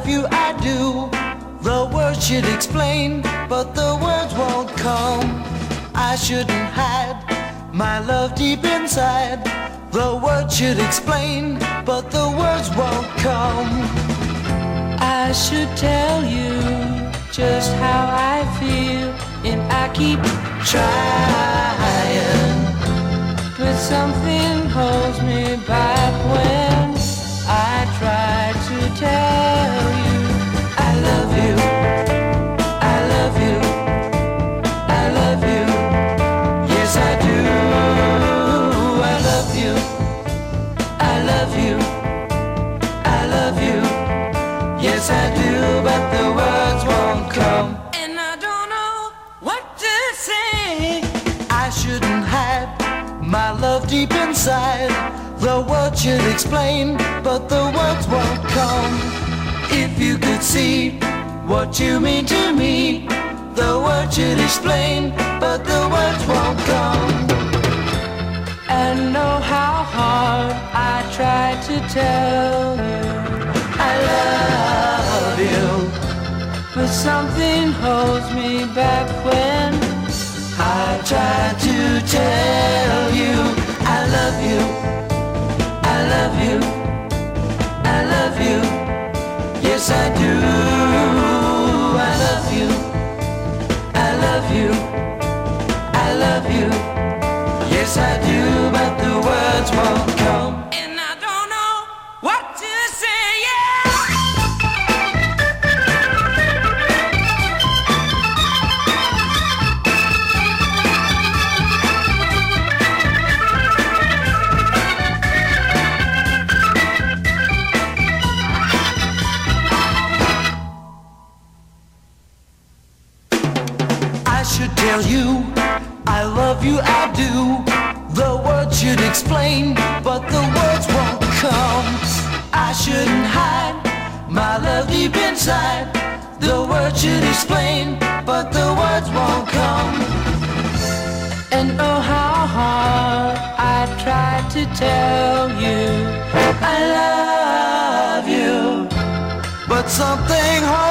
love you, I do. The words should explain, but the words won't come. I shouldn't hide my love deep inside. The words should explain, but the words won't come. I should tell you just how I feel, and I keep trying, but something holds me back when I try to tell you I love you, I love you, I love you. Yes, I do. I love you, I love you, I love you. Yes, I do, but the words won't come. And I don't know what to say. I shouldn't hide my love deep inside. The words should explain, but the words won't come. If you could see what you mean to me, the words should explain, but the words won't come. And know how hard I try to tell you I love you, but something holds me back when I try to tell you I love you, I love you, I love you. Yes, I do. I love you, I love you, I love you. Yes, I do, but the words won't come. And I don't know what to say, yeah. I should tell you I love you, I do. The words should explain, but the words won't come. I shouldn't hide my love deep inside. The words should explain, but the words won't come. And oh, how hard I tried to tell you I love you, but something